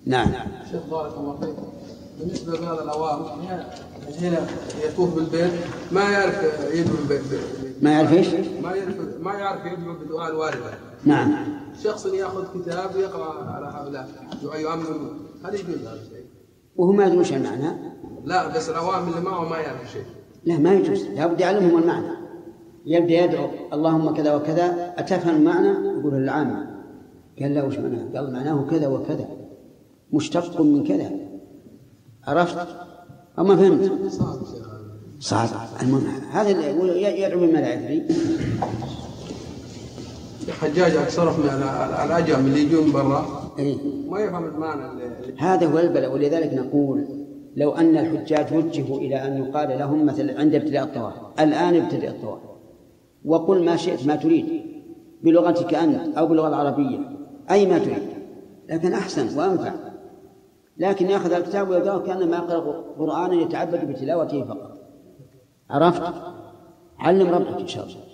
نعم. شيخ بارك الله فيك، بالنسبة لهذا العوام هنا يطوف بالبيت ما يعرف يدعو بالبيت، ما يعرف ايش؟ ما يعرف يدعو بدعاء الوالدة. نعم. شخص يأخذ كتاب ويقرأ على هؤلاء يؤمن، هل يجوز هذا الشيء؟ وهو ما يدرون شيء المعنى؟ لا، بس العوام اللي معه ما يعرف شيء. لا ما يجوز، لابد يعلمهم المعنى. يبدأ يدعو اللهم كذا وكذا، أتفهم المعنى؟ يقول العامة. قال لا، وش معناه؟ قال معناه كذا وكذا، مشتق من كذا. عرفت أو ما فهمت؟ صعب. المهم هذا يدعو بما لا يدري. الحجاج أكثرهم من العجم اللي يجون برا إيه؟ ما يفهم المعنى. هذا هو البلاء. ولذلك نقول لو أن الحجاج وجهوا إلى أن يقال لهم مثلا عند ابتداء الطواف، الآن ابتدأ الطواف وقل ما شئت ما تريد بلغتك أنت أو باللغة العربية، أي ما تريد، لكن أحسن وأنفع. لكن يأخذ الكتاب ويقرأه كأنما يقرأ قرآنا يتعبد بتلاوته فقط. عرفت؟ علم ربك إن شاء الله.